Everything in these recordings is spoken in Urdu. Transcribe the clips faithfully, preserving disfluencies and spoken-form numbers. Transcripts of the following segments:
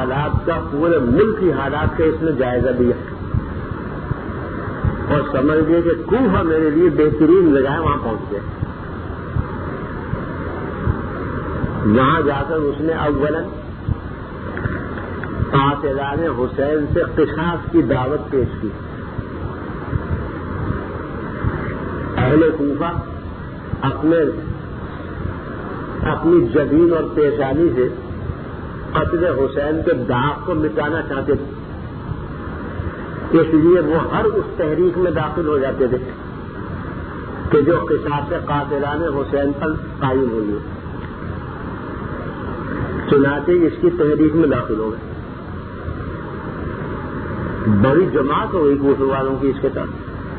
حالات کا، پورے ملک کی حالات کا اس نے جائزہ لیا اور سمجھ گئے کہ کوفہ میرے لیے بہترین جگہ ہے، وہاں پہنچ گئے. وہاں جا کر اس نے اولاً قاتلان حسین سے قصاص کی دعوت پیش کی. اہل کوفہ اپنے اپنی جبین اور پیشانی سے قتل حسین کے داغ کو مٹانا چاہتے تھے، اس لیے وہ ہر اس تحریک میں داخل ہو جاتے تھے کہ جو قصاص قاتلان حسین پر قائم ہوئی. چنانچہ اس کی تحریک میں داخل ہو گئے. بڑی جماعت ہو گئی کوفہ والوں کی اس کے ساتھ.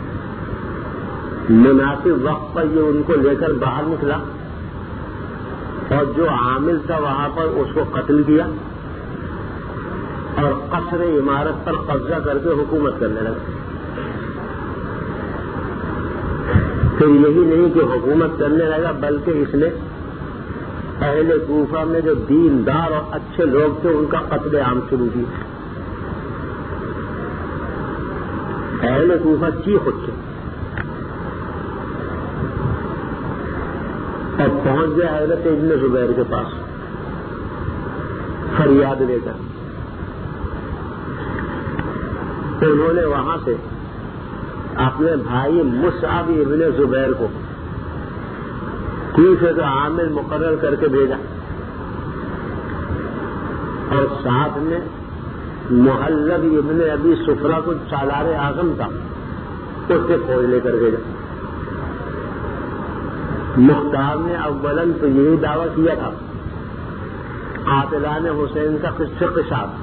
مناسب وقت پر یہ ان کو لے کر باہر نکلا اور جو عامل تھا وہاں پر اس کو قتل کیا اور قصر عمارت پر قبضہ کر کے حکومت کرنے لگا. پھر یہی نہیں کہ حکومت کرنے لگا بلکہ اس نے اہل کوفہ میں جو دیندار اور اچھے لوگ تھے ان کا قتل عام شروع کیا. اہل کوفہ چیخ اٹھے اور پہنچ گیا حضرت ابن زبیر کے پاس فریاد لے کر. انہوں نے وہاں سے اپنے بھائی مصعب ابن زبیر کو کوفے کا عامل مقرر کر کے بھیجا اور ساتھ میں محلب ابن ابی سفرہ کو سالار اعظم تھا اس سے فوج لے کر بھیجا. مختار نے اولاً تو یہی دعویٰ کیا تھا قاتلان حسین کا قصہ قصاص،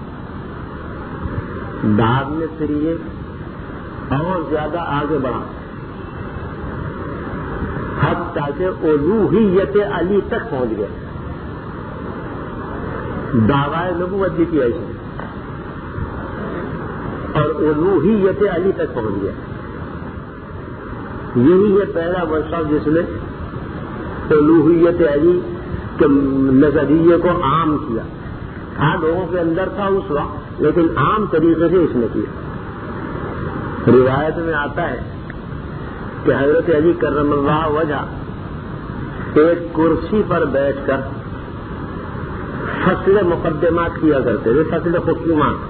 بعد میں پھر یہ اور زیادہ آگے بڑھا حتیٰ کہ الوہیت علی تک پہنچ گئے. دعویٰ نبوت بھی کیا اس نے اور الوہیت علی تک پہنچ گیا. یہی یہ پہلا ورثہ جس نے الوہیت علی کے نظریے کو عام کیا. ہاں لوگوں کے اندر تھا اس وقت لیکن عام طریقے سے اس نے کیا. روایت میں آتا ہے کہ حضرت علی کرم اللہ وجہ ایک کرسی پر بیٹھ کر فصل مقدمات کیا کرتے تھے، فصل حکومات.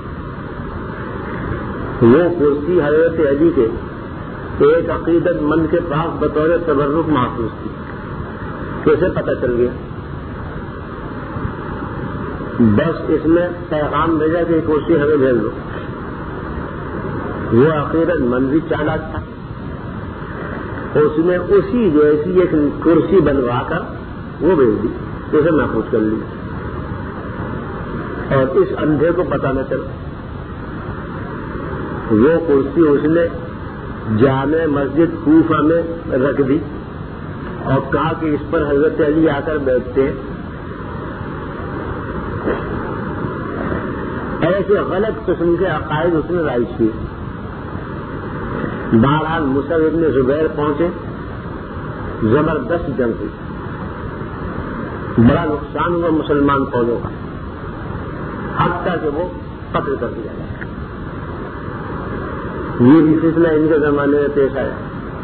وہ کرسی حضرت علی کے ایک عقیدت مند کے پاس بطور تبرک محفوظ تھی. کیسے پتہ چل گیا؟ بس اس میں پیغام بھیجا کہ کرسی ہمیں بھیج دو. وہ عقیدت مند بھی چالاک تھا، اس نے اسی جیسی ایک کرسی بنوا کر وہ بھیج دی، اسے محفوظ کر لی اور اس اندھے کو پتہ نہ چلا. وہ کرسی اس نے جامع مسجد کوفہ میں رکھ دی اور کہا کہ اس پر حضرت علی آ کر بیٹھتے ہیں. ایسے غلط قسم کے عقائد اس نے رائج کیے. بہرحال مصعب ابن زبیر پہنچے، زبردست جنگ ہوئی، بڑا نقصان ہوا مسلمان فوجوں کا، حتیٰ کہ وہ قتل کر دیا گیا. یہ بھی سلسلہ ان کے زمانے میں پیش آیا.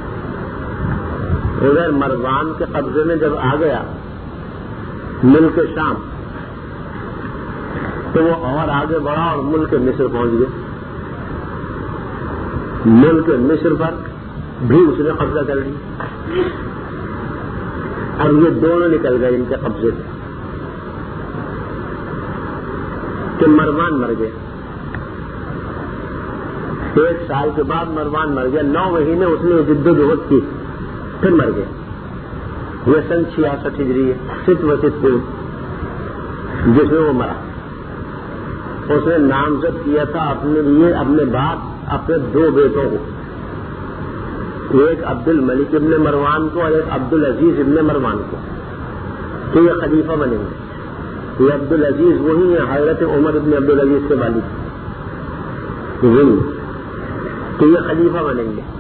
ادھر مروان کے قبضے میں جب آ گیا ملک شام تو وہ اور آگے بڑھا اور ملک مصر پہنچ گیا. ملک مصر پر بھی اس نے قبضہ کر لیا. اب یہ دونوں نکل گئے ان کے قبضے سے کہ مروان مر گیا. ایک سال کے بعد مروان مر گیا. نو مہینے اس نے جد و جہد کی، پھر مر گیا. یہ سن چھیاسٹھ ہجری ہے، ست و ست جس میں وہ مرا. اس نے نامزد کیا تھا اپنے لیے اپنے بعد اپنے دو بیٹوں کو، ایک عبد الملک ابن مروان کو اور ایک عبد العزیز ابن مروان کو، کہ یہ خلیفہ بنیں گے. یہ عبد العزیز وہی ہے حضرت عمر ابن عبد العزیز کے والد، کہ یہ خلیفہ بنیں گے.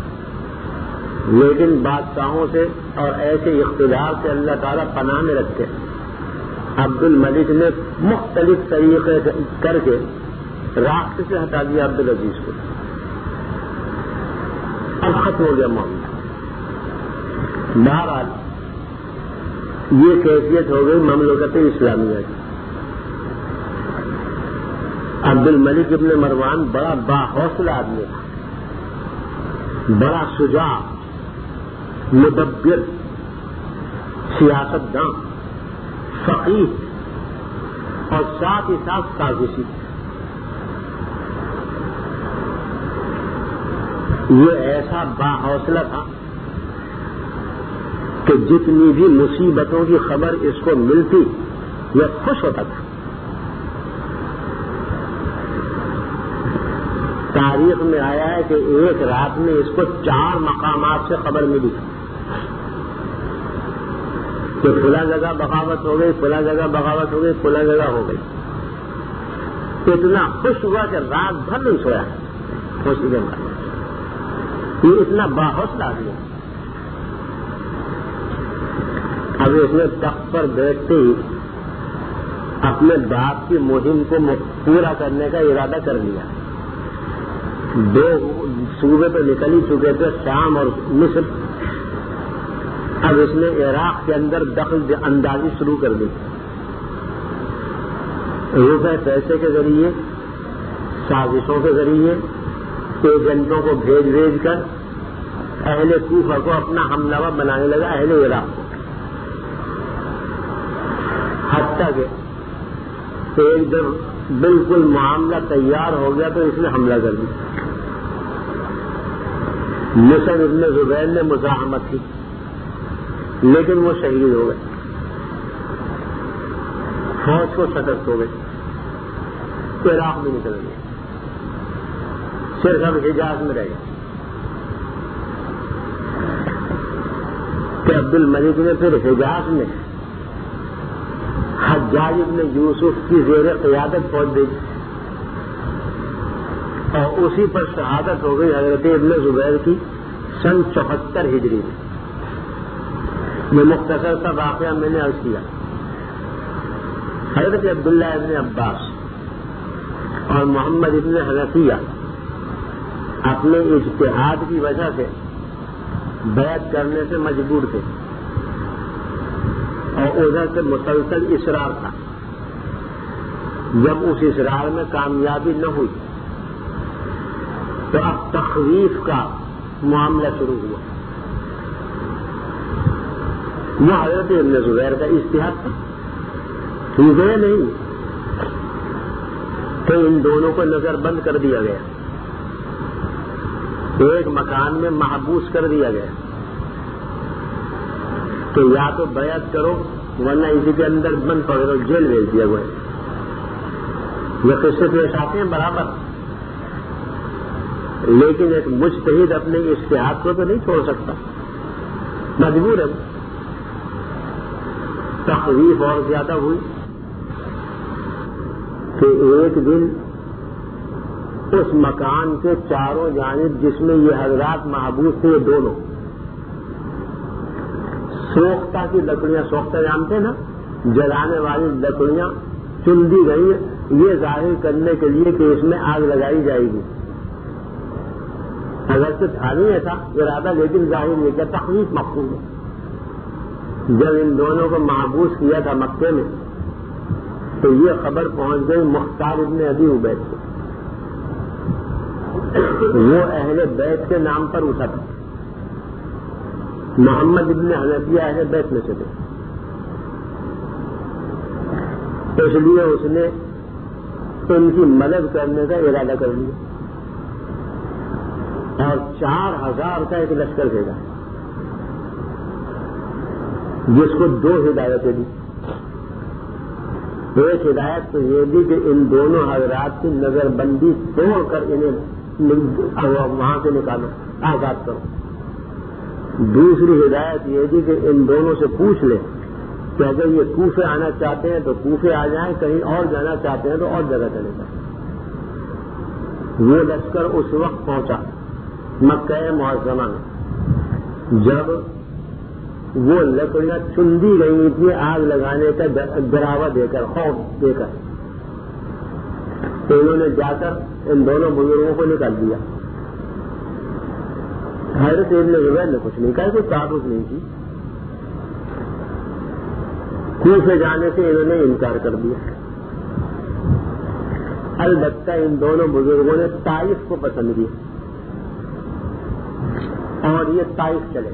لیکن بادشاہوں سے اور ایسے اقتدار سے اللہ تعالیٰ پناہ میں رکھتے ہیں. عبد الملک نے مختلف طریقے کر کے راستے سے ہٹا دیا عبد العزیز کو، اب ختم ہو گیا معاملہ۔ بہرحال یہ کیفیت ہو گئی مملکت اسلامیہ کی۔ عبد الملک ابن مروان بڑا باحوصلہ آدمی تھا، بڑا شجاع، مدبر، سیاست داں، فقیہ اور ساتھ ہی ساتھ سازشی۔ یہ ایسا باحوصلہ تھا کہ جتنی بھی مصیبتوں کی خبر اس کو ملتی یہ خوش ہوتا تھا۔ تاریخ میں آیا ہے کہ ایک رات میں اس کو چار مقامات سے خبر ملی کہ فلاں جگہ بغاوت ہو گئی، فلاں جگہ بغاوت ہو گئی، فلاں جگہ ہو گئی۔ اتنا خوش ہوا کہ رات بھر نہیں سویا خوشی کے مارے۔ یہ اتنا باحوصلہ آدمی۔ اب اس نے تخت پر بیٹھتے ہی اپنے باپ کی مہم کو پورا کرنے کا ارادہ کر لیا۔ دو صوبے پہ نکل ہی چکے تھے، شام اور مصر۔ اب اس نے عراق کے اندر دخل اندازی شروع کر دی، روپے پیسے کے ذریعے، سازشوں کے ذریعے، ایجنٹوں کو بھیج بھیج کر اہل کوفہ کو اپنا حملہ بنانے لگا، اہل عراق کو۔ حتیٰ کہ ایک جب بالکل معاملہ تیار ہو گیا تو اس نے حملہ کر دیا۔ مصعب ابن زبیر نے مزاحمت کی لیکن وہ شہید ہو گئے، فوج کو شکست ہو گئی، عراق میں نکل گئے، صرف اب حجاز میں رہ گئے۔ کہ عبد الملک نے پھر حجاز میں حجاج ابن یوسف کی زیر قیادت فوج دی اور اسی پر شہادت ہو گئی حضرت ابن زبیر کی سن چوہتر ہجری میں۔ یہ مختصر سا واقعہ میں نے عرض کیا۔ حضرت عبداللہ ابن عباس اور محمد ابن حنفیہ اپنے اجتہاد کی وجہ سے بیعت کرنے سے مجبور تھے اور ادھر سے مسلسل اصرار تھا۔ جب اس اصرار میں کامیابی نہ ہوئی تو اب تخویف کا معاملہ شروع ہوا۔ وہ حضرت ابن زبیر کا اجتہاد تھا، یہ نہیں کہ ان دونوں کو نظر بند کر دیا گیا، ایک مکان میں محبوس کر دیا گیا کہ یا تو بیعت کرو ورنہ اسی کے اندر بند پکڑو، جیل بھیج دیا گیا۔ یہ قصے پیش آتے ہیں برابر، لیکن ایک مجتہد اپنے اجتہاد کو تو نہیں چھوڑ سکتا، مجبور ہے۔ تخویف اور زیادہ ہوئی کہ ایک دن اس مکان کے چاروں جانب جس میں یہ حضرات محبوس تھے، یہ دونوں سوختہ کی لکڑیاں، سوختہ جانتے ہیں نا، جلانے والی لکڑیاں چن دی گئی یہ ظاہر کرنے کے لیے کہ اس میں آگ لگائی جائے گی۔ اگر سے تھا نہیں ایسا ارادہ، لیکن ظاہر نہیں کیا، تخویف مقصود ہے۔ جب ان دونوں کو محبوس کیا تھا مکے میں تو یہ خبر پہنچ گئی مختار ابن ابی عبید کو، وہ اہل بیت کے نام پر اٹھا تھا، محمد ابن حنفیہ اہل بیت میں سے تھے، اس لیے اس نے ان کی مدد کرنے کا ارادہ کر لیا اور چار ہزار کا ایک لشکر بھیجا جس کو دو ہدایتیں دی۔ ایک ہدایت تو یہ دی کہ ان دونوں حضرات کی نظر بندی توڑ کر انہیں وہاں سے نکالو، آزاد کرو۔ دوسری ہدایت یہ دی کہ ان دونوں سے پوچھ لیں کہ اگر یہ کوفے آنا چاہتے ہیں تو کوفے آ جائیں، کہیں اور جانا چاہتے ہیں تو اور جگہ چلے جائیں۔ وہ لشکر اس وقت پہنچا مکہ معظمہ میں جب وہ لکڑیاں چندی گئی تھی آگ لگانے کا ڈراوا دے کر، خوف دے کر، تو انہوں نے جا کر ان دونوں بزرگوں کو نکال دیا. حضرت ابن زبیر نے کچھ نہیں کہا، کوئی تعارف نہیں کی. کوفے جانے سے انہوں نے انکار کر دیا. البتہ ان دونوں بزرگوں نے طائف کو پسند کیا اور یہ طائف چلے.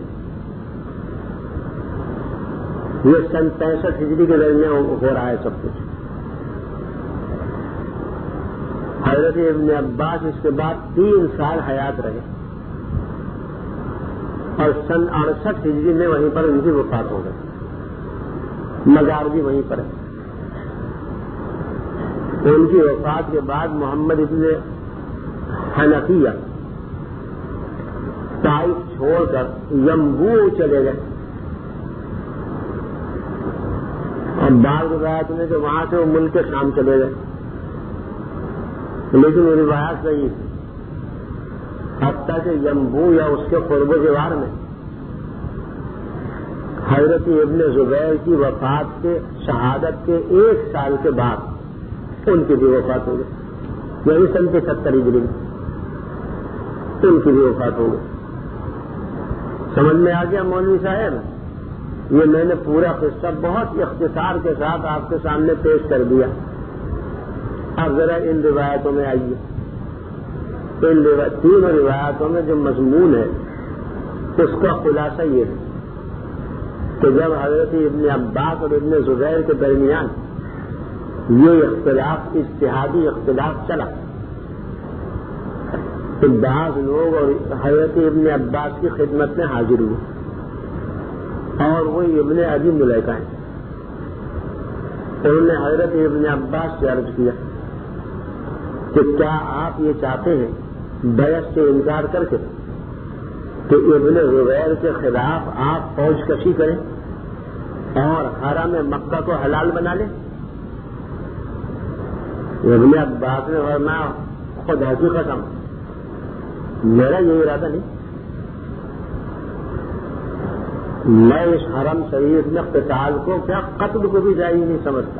یہ سن پینسٹھ ہجری کے درمیان ہو رہا ہے سب کچھ. حضرت ابن عباس اس کے بعد تین سال حیات رہے اور سن اڑسٹھ ہجری میں وہیں پر ان کی وفات ہو گئی. مزار بھی وہیں پر ہے. ان کی وفات کے بعد محمد ابن حنفیہ طائف چھوڑ کر ینبوع چلے گئے. اور بعض روایت میں کہ وہاں سے وہ ملک شام چلے گئے، لیکن وہ روایت نہیں تھی. حتیٰ کہ ینبوع یا اس کے قرب و جوار میں حضرت ابن زبیر کی وفات کے شہادت کے ایک سال کے بعد ان کی بھی وفات ہو گئی. یعنی سن کے ستر ہجری میں ان کی بھی وفات ہو گئی. سمجھ میں آ گیا مولوی صاحب؟ یہ میں نے پورا قصہ بہت اختصار کے ساتھ آپ کے سامنے پیش کر دیا. اب ذرا ان روایتوں میں آئیے. ان تین روایتوں میں جو مضمون ہے اس کا خلاصہ یہ ہے کہ جب حضرت ابن عباس اور ابن زبیر کے درمیان یہ اختلاف اجتہادی اختلاف چلا تو بعض لوگ اور حضرت ابن عباس کی خدمت میں حاضر ہوئے اور وہ ابن ابی ملیکہ ہیں. انہوں نے حضرت ابن عباس سے عرض کیا کہ کیا آپ یہ چاہتے ہیں بیعت سے انکار کر کے کہ ابن زبیر کے خلاف آپ فوج کشی کریں اور حرم مکہ کو حلال بنا لیں؟ ابن عباس نے فرمایا خدا کی قسم میرا یہ ارادہ نہیں. میں اس حرم شریف میں قتال کو کیا قتل کو بھی جائز نہیں سمجھتا.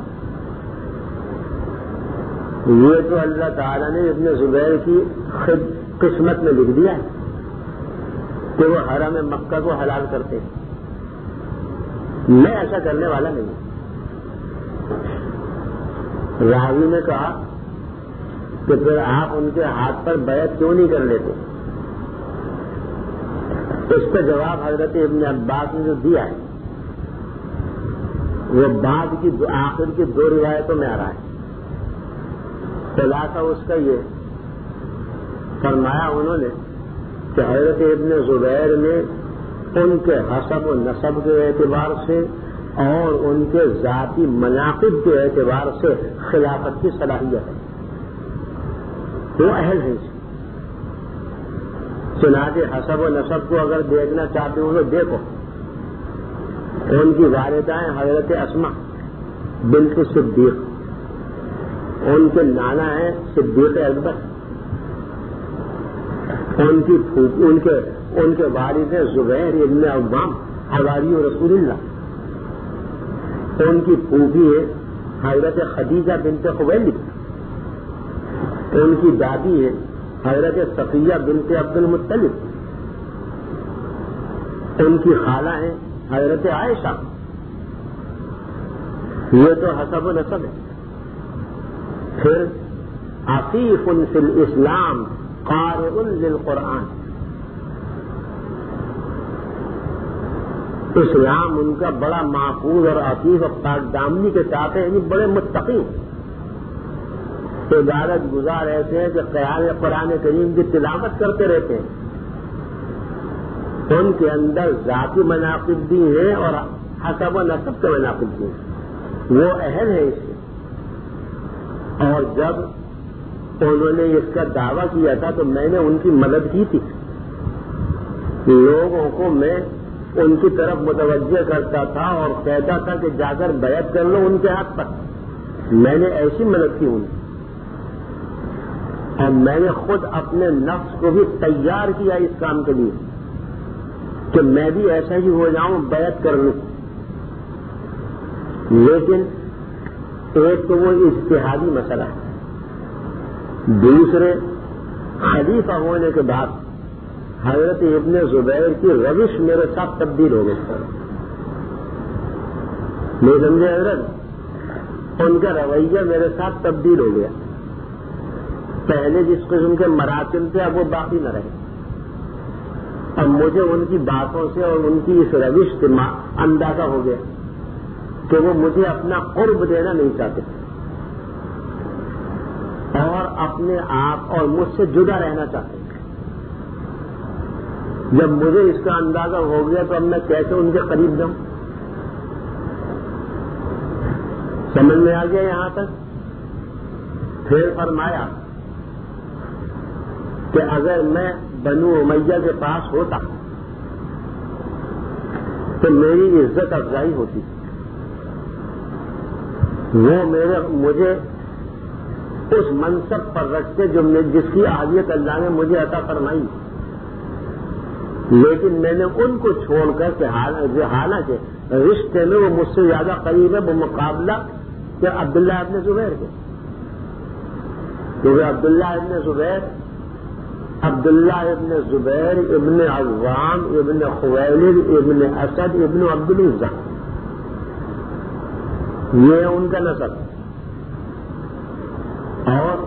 یہ تو اللہ تعالیٰ نے ابن زبیر کی خود قسمت میں لکھ دیا ہے کہ وہ حرم مکہ کو حلال کرتے ہیں. میں ایسا کرنے والا نہیں ہوں. راوی نے کہا کہ پھر آپ ان کے ہاتھ پر بیعت کیوں نہیں کر لیتے؟ اس کا جواب حضرت ابن عباس نے جو دیا ہے وہ بعد کی آخر کی دو روایتوں میں آ رہا ہے. خلاصہ اس کا یہ فرمایا انہوں نے کہ حضرت ابن زبیر نے ان کے حسب و نسب کے اعتبار سے اور ان کے ذاتی مناقب کے اعتبار سے خلافت کی صلاحیت ہے. وہ اہل ہے. چنانچہ حسب و نسب کو اگر دیکھنا چاہتے ہو تو دیکھو. ان کی والدائیں حضرت اسما بنت صدیق، ان کے نانا ہیں صدیق اکبر، ان کی ان کے ان کے والد ہیں زبیر ابن عوام حواری رسول اللہ، ان کی پھوپھی ہے حضرت خدیجہ بنت خویلد، ان کی دادی ہے حضرت صفیہ بنت عبد المطلب، ان کی خالہ ہیں حضرت عائشہ. یہ تو حسب و نسب ہے. پھر عفیف فی الاسلام قارئ للقرآن، اسلام ان کا بڑا محفوظ اور عفیف اور پاک دامنی کے ساتھ ہے. یعنی بڑے متقی عبادت گزار ایسے ہیں کہ قرآن کریم کی تلاوت کرتے رہتے ہیں. ان کے اندر ذاتی مناقب بھی ہیں اور حسب و نسب کے مناقب بھی ہیں. وہ اہل ہے اس سے. اور جب انہوں نے اس کا دعویٰ کیا تھا تو میں نے ان کی مدد کی تھی. لوگوں کو میں ان کی طرف متوجہ کرتا تھا اور کہتا تھا کہ جا کر بیعت کر لو ان کے ہاتھ پر. میں نے ایسی مدد کی ان کی، اور میں نے خود اپنے نفس کو بھی تیار کیا اس کام کے لیے کہ میں بھی ایسا ہی ہو جاؤں، بیعت کر لوں، لیکن ایک تو وہ اجتہادی مسئلہ ہے، دوسرے خلیفہ ہونے کے بعد حضرت ابن زبیر کی روش میرے ساتھ تبدیل ہو گئی، نہیں سمجھے حضرت؟ ان کا رویہ میرے ساتھ تبدیل ہو گیا، پہلے جس قسم کے مراتب تھے اب وہ باقی نہ رہے، اب مجھے ان کی باتوں سے اور ان کی اس روش سے اندازہ ہو گیا کہ وہ مجھے اپنا قرب دینا نہیں چاہتے اور اپنے آپ اور مجھ سے جدا رہنا چاہتے ہیں۔ جب مجھے اس کا اندازہ ہو گیا تو اب میں کیسے ان کے قریب جاؤں؟ سمجھ میں آ گیا یہاں تک؟ پھر فرمایا کہ اگر میں بنو امیہ کے پاس ہوتا تو میری عزت افزائی ہوتی، وہ میرے مجھے اس منصب پر رکھتے جو جس کی اہلیت اللہ نے مجھے عطا فرمائی، لیکن میں نے ان کو چھوڑ کر کہ حالانکہ رشتے میں وہ مجھ سے زیادہ قریب ہے بمقابلہ کہ عبداللہ ابن زبیر کے، کیونکہ عبداللہ ابن زبیر عبداللہ ابن زبیر ابن عوام ابن خویلد ابن اسد ابن عبد العزہ، یہ ان کا نسب، اور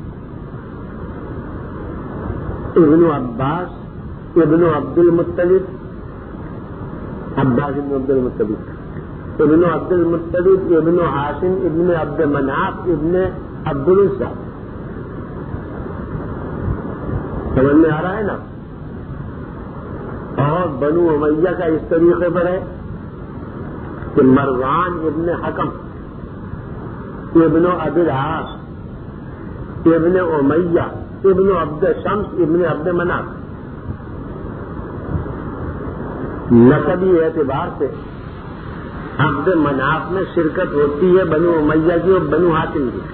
ابن عباس ابن عبد المطلب، عباس ابن عبد المطلب، ابن عبد المطلب ابن ہاشم ابن عبد مناف ابن عبد العزہ، سمجھ میں آ رہا ہے نا؟ اور بنو امیہ کا اس طریقے پر ہے کہ مروان ابن حکم ابن ابی العاص ابن امیہ ابن عبد شمس ابن عبد مناف، نسبی اعتبار سے عبد مناف میں شرکت ہوتی ہے بنو امیہ کی اور بنو ہاشم کی،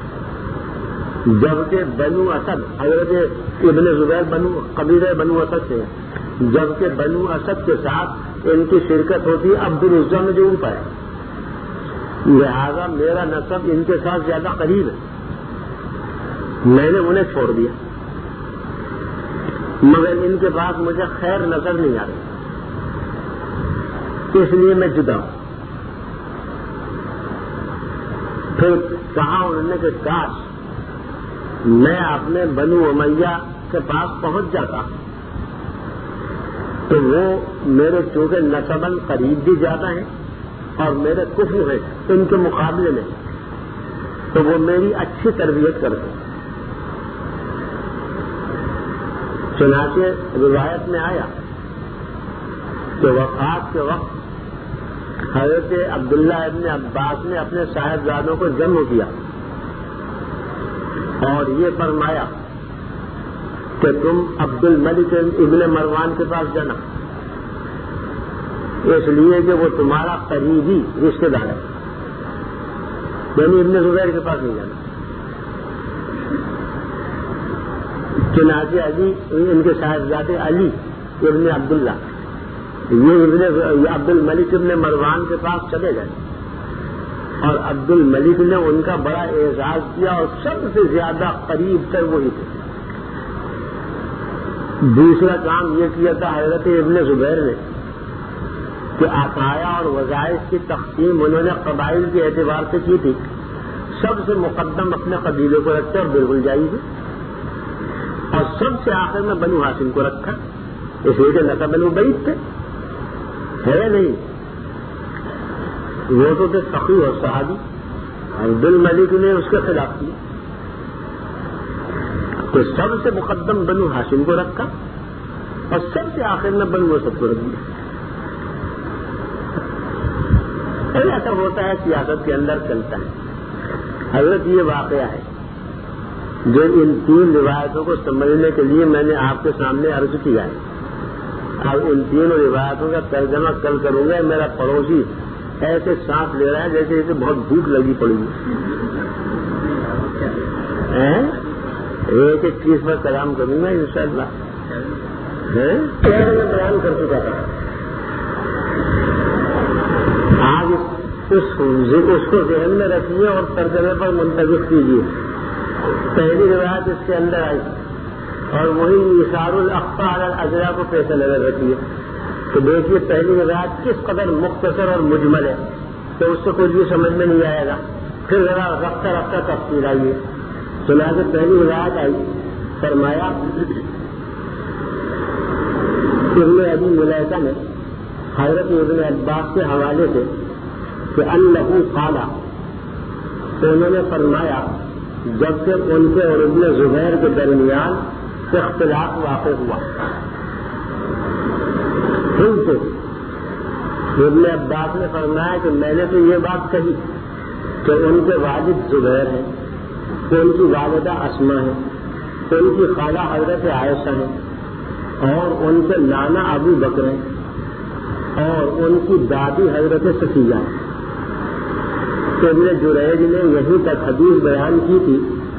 جبکہ بنو اسد حضرت ابن زبیر بنو قبیلہ بنو اسد سے ہے، جبکہ بنو اسد کے ساتھ ان کی شرکت ہوتی ہے عبد العزہ میں جو اوپر ہے، لہذا میرا نسب ان کے ساتھ زیادہ قریب ہے، میں نے انہیں چھوڑ دیا، مگر ان کے پاس مجھے خیر نظر نہیں آ رہی، اس لیے میں جدا ہوں۔ پھر کہا انہوں نے کہ کاش میں اپنے بنو امیہ کے پاس پہنچ جاتا تو وہ میرے چونکہ نسباً قریب بھی زیادہ ہیں اور میرے کفر ہیں ان کے مقابلے میں، تو وہ میری اچھی تربیت کرتے۔ چنانچہ روایت میں آیا کہ وفات کے وقت حضرت عبداللہ ابن عباس نے اپنے صاحبزادوں کو جمع کیا اور یہ فرمایا کہ تم عبد الملک ابن مروان کے پاس جانا، اس لیے کہ وہ تمہارا قریبی رشتے دار ہے، یعنی ابن زبیر کے پاس نہیں جانا۔ چنانچہ علی ان کے صاحبزادے علی ابن عبداللہ یہ ابن عبد الملک ابن مروان کے پاس چلے گئے اور عبد الملک نے ان کا بڑا اعزاز کیا اور سب سے زیادہ قریب تر وہی تھے۔ دوسرا کام یہ کیا تھا حضرت ابن زبیر نے کہ عطایا اور وظائف کی تقسیم انہوں نے قبائل کے اعتبار سے کی تھی، سب سے مقدم اپنے قبیلے کو رکھتے اور بالکل جائز اور سب سے آخر میں بنو ہاشم کو رکھا، اس لیے کہ نسب بنو بعید تھے، ہے نہیں، وہ تو تھے فقیہ اور صحابی، عبد الملک نے اس کے خلاف کیا تو سب سے مقدم بنو ہاشم کو رکھا اور سب سے آخر میں بنو اسد کو رکھ دیا۔ ایسا ہوتا ہے سیاست کے اندر چلتا ہے۔ حضرت یہ واقعہ ہے جو ان تین روایتوں کو سمجھنے کے لیے میں نے آپ کے سامنے عرض کیا ہے۔ اب ان تینوں روایتوں کا ترجمہ کل کروں گا۔ میرا پڑوسی ایسے سانس لے رہا ہے جیسے اسے بہت بھوک لگی پڑی ہے۔ ایک ایک چیز پر کلام کروں گا انشاءاللہ۔ بیان کر چکا تھا اس اس کو ذہن میں رکھیے اور ترجمے پر منتخب کیجیے. پہلی روایت اس کے اندر آئی اور وہی ایثار الاخفی علی الاجلا کو پیش نظر رکھیے. تو دیکھیے پہلی روایت کس قدر مختصر اور مجمل ہے تو اس سے کچھ بھی سمجھ میں نہیں آئے گا. پھر ذرا رفتہ رفتہ تفصیل آئیے. چنانچہ پہلی روایت آئی, فرمایا ابن ابی ملیکہ نے حضرت ابن عباس کے حوالے سے کہ انہ قال, انہوں نے فرمایا جب کہ ان کے اور ابن زبیر کے درمیان اختلاف واقع ہوا. پھر سے ابن عباس نے فرمایا کہ میں نے تو یہ بات کہی کہ ان کے والد زبیر ہیں, ان کی والدہ اسما ہے, ان کی خالہ حضرت عائشہ ہے, اور ان کے نانا ابو بکر ہیں, اور ان کی دادی حضرت صفیہ. ابن جریج نے یہیں تک حدیث بیان کی تھی,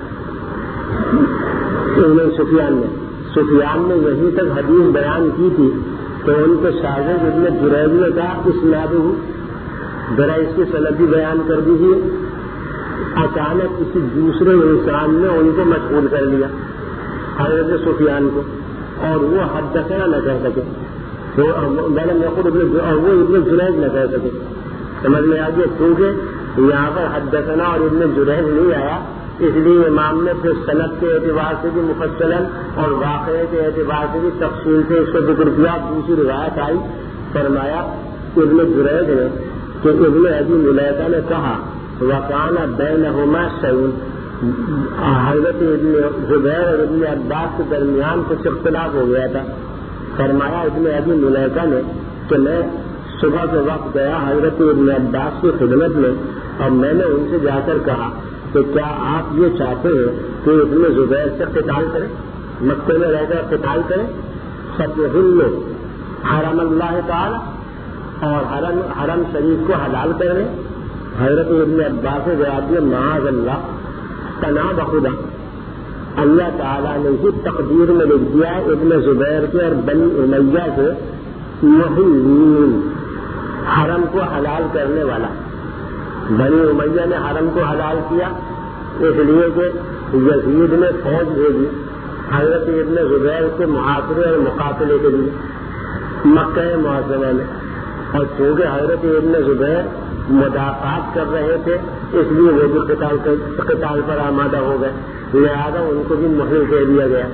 ابن سفیان نے سفیان نے یہیں تک حدیث بیان کی تھی تو ان کے شاگرد ابن جریج نے کہا اسناد ذرا اس کی سند بھی بیان کر دیجیے. اچانک کسی دوسرے انسان نے ان کو مشغول کر لیا, حضرت سفیان کو, اور وہ حدثنا نہ کہہ سکے, میں نے خود وہ ابن جریج نہ کہہ سکے. سمجھ میں آ گیا, کیونکہ یہاں پر حدثنا اور ابن جریج نہیں آیا, اس لیے امام نے پھر سند کے اعتبار سے بھی مفصلاً اور واقعے کے اعتبار سے بھی تفصیل سے اس کو ذکر کیا. دوسری روایت آئی, فرمایا ابن جریج نے کہ ابن ابی ملیکہ نے کہا وکان بینہما شیء, حضرت ابن زبیر اور ابن عباس کے درمیان کچھ اختلاف ہو گیا تھا. فرمایا ابن ابی ملیکہ نے کہ میں صبح کے وقت گیا حضرت ابن عباس کی خدمت میں, اور میں نے ان سے جا کر کہا کہ کیا آپ یہ چاہتے ہیں کہ ابن زبیر سے قتال کریں, مکے میں رہ کر قتال کریں, فتحل حرم اللہ تعالی, اور حرم حرم شریف کو حلال کر لیں. حضرت ابن عباس نے جواب دیا معاذ اللہ, تنا بخدا, اللہ تعالیٰ نے ہی تقدیر میں لکھ دیا ابن زبیر کے اور بنی امیہ سے محلین, حرم کو حلال کرنے والا. بنی امیہ نے حرم کو حلال کیا اس لیے کہ یزید نے فوج بھیجی حضرت ابن زبیر کے محاصرے اور مقاتلے کے لیے مکہ معظمہ میں, اور چونکہ حضرت ابن زبیر مدافعات کر رہے تھے اس لیے وہ بھی قتال قتال پر آمادہ ہو گئے, لہذا ان کو بھی محل کہہ دیا گیا.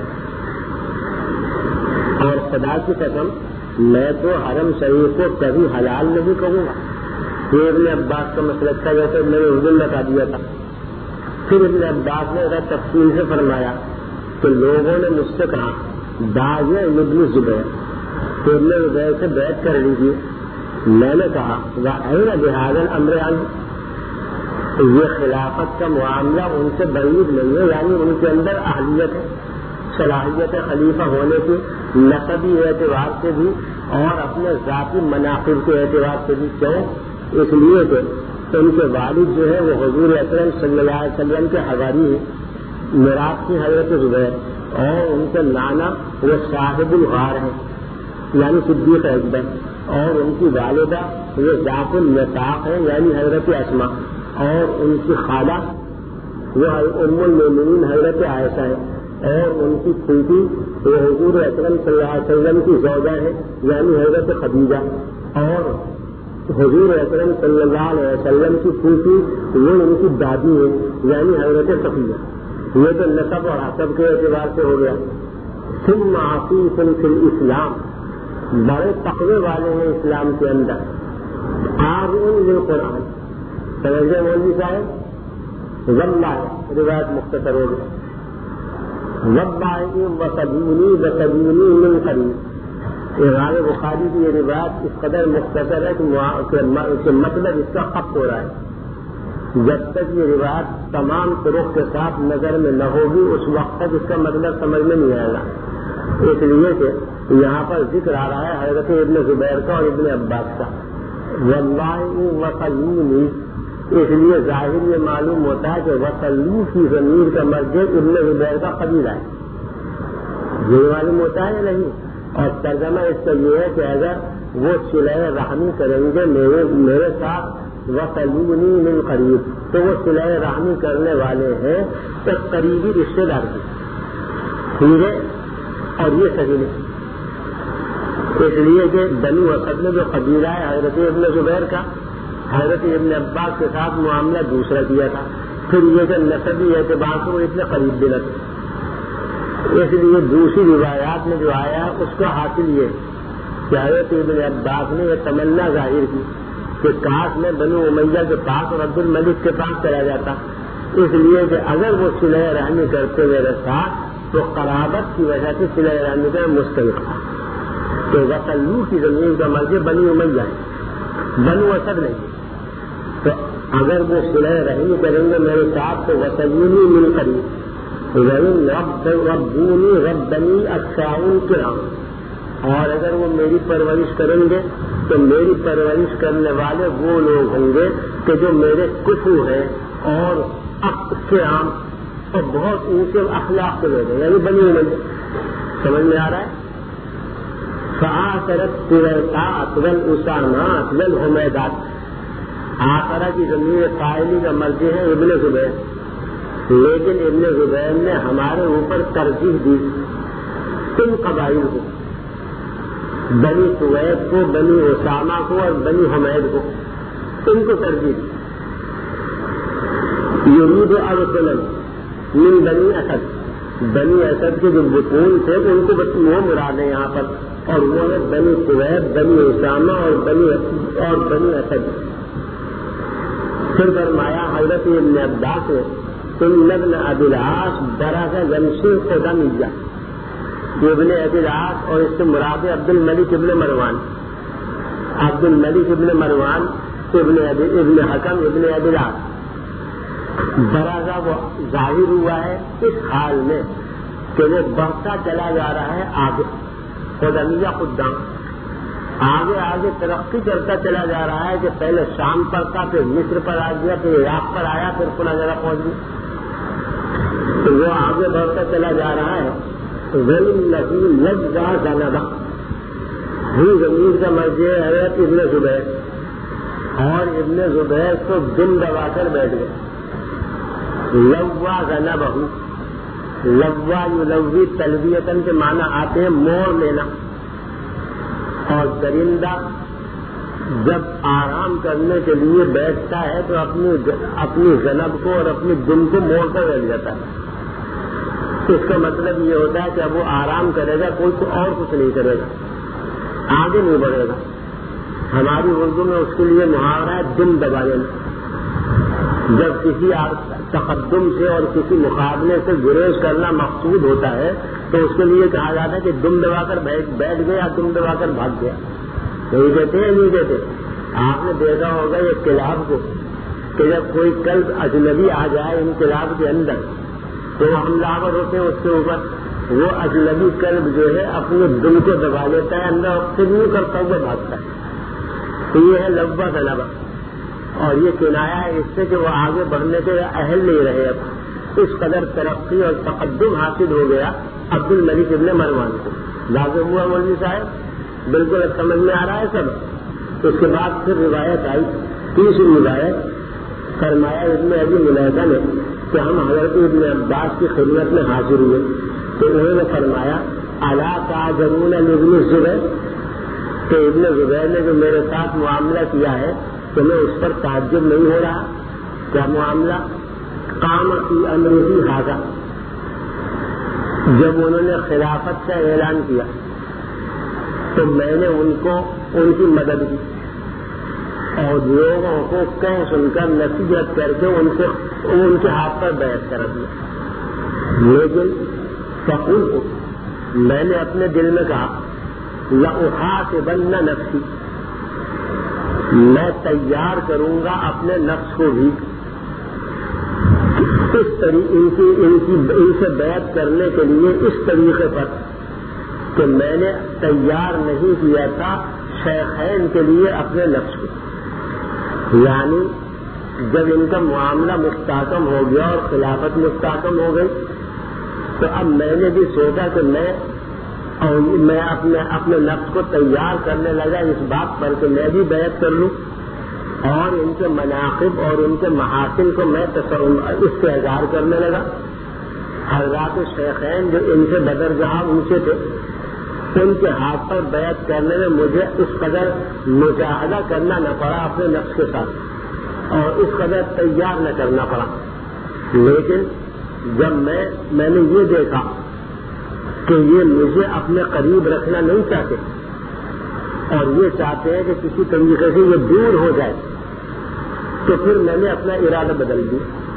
اور خدا کی قسم میں تو حرم شریف کو کبھی حلال نہیں کہوں گا. یہ ابن عباس کا مسلک تھا, جیسے میں نے اس دن بتا دیا تھا. پھر ابن عباس نے ذرا تفصیل سے فرمایا کہ لوگوں نے مجھ سے کہا باز ابن زبیر, تو ابن زبیر سے بیعت کر لیجیے. میں نے کہا وَأَيْنَ بِهَذَا الْأَمْرِ عَنْهُ, یہ خلافت کا معاملہ ان سے بعید نہیں ہے, یعنی ان کے اندر اہلیت ہے, صلاحیت خلیفہ ہونے کی, نسبی اعتبار سے بھی اور اپنے ذاتی مناقب کے اعتبار سے بھی. کیوں؟ اس لیے کہ ان کے والد جو ہے وہ حضور اکرم صلی اللہ علیہ وسلم کے حواری ہیں, میراث کی حضرت زبیر, اور ان کے نانا وہ صاحب الغار ہیں یعنی صدیق اکبر, اور ان کی والدہ وہ ذات النطاق ہے یعنی حضرت اسما, اور ان کی خالہ وہ ام المؤمنین حضرت عائشہ ہے, اور ان کی پھوپھی وہ حضور اکرم صلی اللہ علیہ وسلم کی زوجہ ہے یعنی حضرت خدیجہ, اور حضور اکرم صلی اللہ علیہ وسلم کی پھوپھی وہ ان کی دادی ہے یعنی حضرت صفیہ. یہ تو نسب اور حسب کے اعتبار سے ہو گیا. ثم عفیف فی الاسلام, بڑے تقوی والے ہیں اسلام کے اندر. عارض للقرآن, سمجھے مولوی صاحب, واللہ روایت مختصر ہو گئی. واللہ وصدونی وصدونی من قریب, امام بخاری کی یہ روایت اس قدر مختصر ہے کہ مطلب اس کا خط ہو رہا ہے. جب تک یہ روایت تمام طرق کے ساتھ نظر میں نہ ہوگی اس وقت تک اس کا مطلب سمجھ میں نہیں آئے گا. اس لیے کہ یہاں پر ذکر آ رہا ہے حضرت ابن زبیر کا اور ابن عباس کا. واللہ وصلونی, اس لیے ظاہر یہ معلوم ہوتا ہے کہ وصلو کی ضمیر کا مرجع ابن زبیر کا قبیلہ ہے, یہ معلوم ہوتا ہے یا نہیں. اور ترجمہ اس کا یہ ہے کہ اگر وہ صلہ رحمی کریں گے میرے میرے ساتھ وصلونی من قریب، تو وہ صلہ رحمی کرنے والے ہیں ایک قریبی رشتے دار کی، ٹھیک ہے، اور یہ صحیح نہیں، اس لیے کہ بنی اسد میں جو قبیلہ ہے حضرت ابن زبیر کا حضرت ابن عباس کے ساتھ معاملہ دوسرا کیا تھا، پھر یہ کہ نسبی اعتبار سے وہ اتنے قریب بھی نہ تھے، اس لیے دوسری روایات میں جو آیا اس کا حاصل یہ کہ حضرت ابن عباس نے یہ تمنا ظاہر کی کہ کاش میں بنو امیہ کے پاس اور عبد الملک کے پاس چلا جاتا، اس لیے کہ اگر وہ صلہ رحمی کرتے میرے ساتھ تو قرابت کی وجہ سے صلہ رحمی کا مستحق تھا، تو وصلو کی زمین کا مرجع بنی امیہ ہے، بنو اسد نہیں، تو اگر وہ صلہ رحمی کریں گے میرے ساتھ تو وصلونی من قریب رب ربونی ربنی اکثاؤن کرام، اور اگر وہ میری پرورش کریں گے تو میری پرورش کرنے والے وہ لوگ ہوں گے کہ جو میرے کفو ہیں اور کرام اور بہت اونچے اخلاق کے لوگ ہیں، یعنی بنی امیہ، سمجھ میں آ رہا ہے؟ فآثرت الرقاء والاسامات والحمیدات، آخرہ کی ضمیر فاعلی کا مرجع ہے ابن زبیر، لیکن ابن زبیر نے ہمارے اوپر ترجیح دی تم قبائل کو، بنی سوید کو، بنی اسامہ کو اور بنی حمید کو، ان کو ترجیح دی، یرید ارسلن من بنی اسد، بنی اسد کے جو بطون تھے ان کو بس وہ مراد ہے یہاں پر، اور وہ ہے بنی سوید، بنی اسامہ اور بنی اور بنی اسد۔ پھر فرمایا حضرت ابن عباس نے ان ابن ابی العاص برز یمشی قدمیہ، ابن ابی العاص اور اس سے مراد عبد الملک ابن مروان، عبد الملک ابن مروان ابن ابن حکم ابن ابی العاص برازہ وہ ظاہر ہوا ہے اس حال میں کہ وہ بڑھتا چلا جا رہا ہے آگے، قدمیہ قدام، آگے آگے ترقی کرتا چلا جا رہا ہے کہ پہلے شام پر تھا، پھر مصر پر آ گیا، پھر عراق پر آیا، پھر فلاں جگہ پہنچ گیا، تو وہ آگے بڑھتا چلا جا رہا ہے۔ وَلِلَّذِي لَجَّا ذَنَبَ، ہی زمین کا مرجع ہے ابن زبیر، اور ابن زبیر کو دم دبا کر بیٹھ گئے، لوا ذنبہ، لوا یلوی تلویتن کے معنی آتے ہیں موڑ لینا، اور درندہ جب آرام کرنے کے لیے بیٹھتا ہے تو اپنی اپنی ذنب کو اور اپنی دم کو موڑ کر بیٹھ جاتا ہے، اس کا مطلب یہ ہوتا ہے کہ اب وہ آرام کرے گا، کوئی اور کچھ نہیں کرے گا، آگے نہیں بڑھے گا۔ ہماری اردو میں اس کے لیے محاورہ ہے دم دبا لینا، جب کسی تقدم سے اور کسی مقابلے سے گریز کرنا مقصود ہوتا ہے تو اس کے لیے کہا جاتا ہے کہ دم دبا کر بیٹھ گیا، دم دبا کر بھاگ گیا، نہیں کہتے ہیں نہیں کہتے۔ آپ نے دیکھا ہوگا یہ کلاب کو کہ جب کوئی کلب اجنبی آ جائے ان کلاب کے اندر تو وہ حملہ آور ہوتے ہیں اس کے اوپر، وہ اجنبی کلب جو ہے اپنے دم کو دبا لیتا ہے، اندر خود کرتا ہوا بھاگتا ہے، تو یہ ہے لبا ذنبہ، اور یہ کنایا ہے اس سے کہ وہ آگے بڑھنے کے اہل نہیں رہے، اب اس قدر ترقی اور تقدم حاصل ہو گیا عبد الملک ابن مروان کو۔ لازم ہوا مولوی صاحب، بالکل اب سمجھ میں آ رہا ہے سب۔ اس کے بعد پھر روایت آئی، تیسری روایت، فرمایا ابن ابی ملیکہ نے کہ ہم حضرت ابن عباس کی خدمت میں حاضر ہوئے تو انہوں نے فرمایا الا تعجبون لابن الزبیر، کہ ابن زبیر نے جو میرے ساتھ معاملہ کیا ہے تو میں اس پر تعجب نہیں ہو رہا، کیا معاملہ؟ قام فی امرہ ھذا، جب انہوں نے خلافت کا اعلان کیا تو میں نے ان کو ان کی مدد کی اور لوگوں کو کہہ سن کر نصیحت کر کے ان سے ان کے ہاتھ پر بیعت کرا دیا، لیکن فقلت، میں نے اپنے دل میں کہا لأحاسبن نفسی، میں تیار کروں گا اپنے نفس کو بھی اس طریقے ان کی ان کی ان سے بیعت کرنے کے لیے اس طریقے پر کہ میں نے تیار نہیں کیا تھا شیخین کے لیے اپنے نفس کو، یعنی جب ان کا معاملہ مستحکم ہو گیا اور خلافت مستحکم ہو گئی تو اب میں نے بھی سوچا کہ میں اور میں اپنے اپنے نفس کو تیار کرنے لگا اس بات پر کہ میں بھی بیعت کر لوں، اور ان کے مناقب اور ان کے محاسن کو میں استحضار کرنے لگا. حضرات شیخین جو ان سے بدر جہاں اونچے تھے ان کے ہاتھ پر بیعت کرنے میں مجھے اس قدر مجاہدہ کرنا نہ پڑا اپنے نفس کے ساتھ اور اس قدر تیار نہ کرنا پڑا. لیکن جب میں میں نے یہ دیکھا کہ یہ مجھے اپنے قریب رکھنا نہیں چاہتے اور یہ چاہتے ہیں کہ کسی طریقے سے یہ دور ہو جائے تو پھر میں نے اپنا ارادہ بدل دیا.